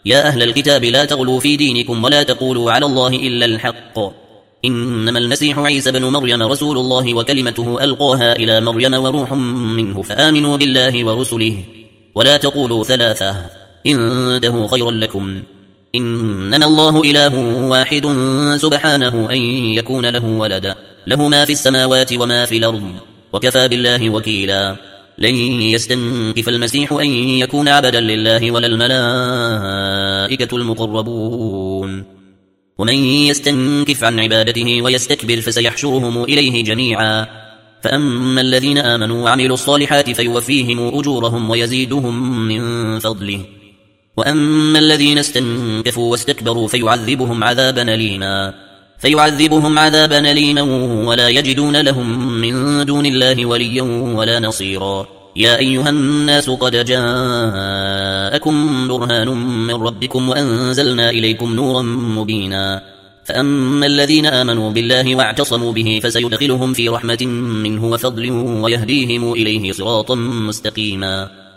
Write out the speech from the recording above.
يا أهل الكتاب لا تغلوا في دينكم ولا تقولوا على الله إلا الحق إنما المسيح عيسى بن مريم رسول الله وكلمته ألقاها إلى مريم وروح منه فآمنوا بالله ورسله ولا تقولوا ثلاثة إنه خير لكم إنما الله إله واحد سبحانه أن يكون له ولد له ما في السماوات وما في الأرض وكفى بالله وكيلا لن يستنكف المسيح أن يكون عبدا لله ولا الملائكة المقربون ومن يستنكف عن عبادته ويستكبر فسيحشرهم إليه جميعا فأما الذين آمنوا وعملوا الصالحات فيوفيهم أجورهم ويزيدهم من فضله وأما الذين استنكفوا واستكبروا فيعذبهم عذابا أليما ولا يجدون لهم من دون الله وليا ولا نصيرا يا أيها الناس قد جاءكم برهان من ربكم وأنزلنا إليكم نورا مبينا فأما الذين آمنوا بالله واعتصموا به فسيدخلهم في رحمة منه وفضل ويهديهم إليه صراطا مستقيما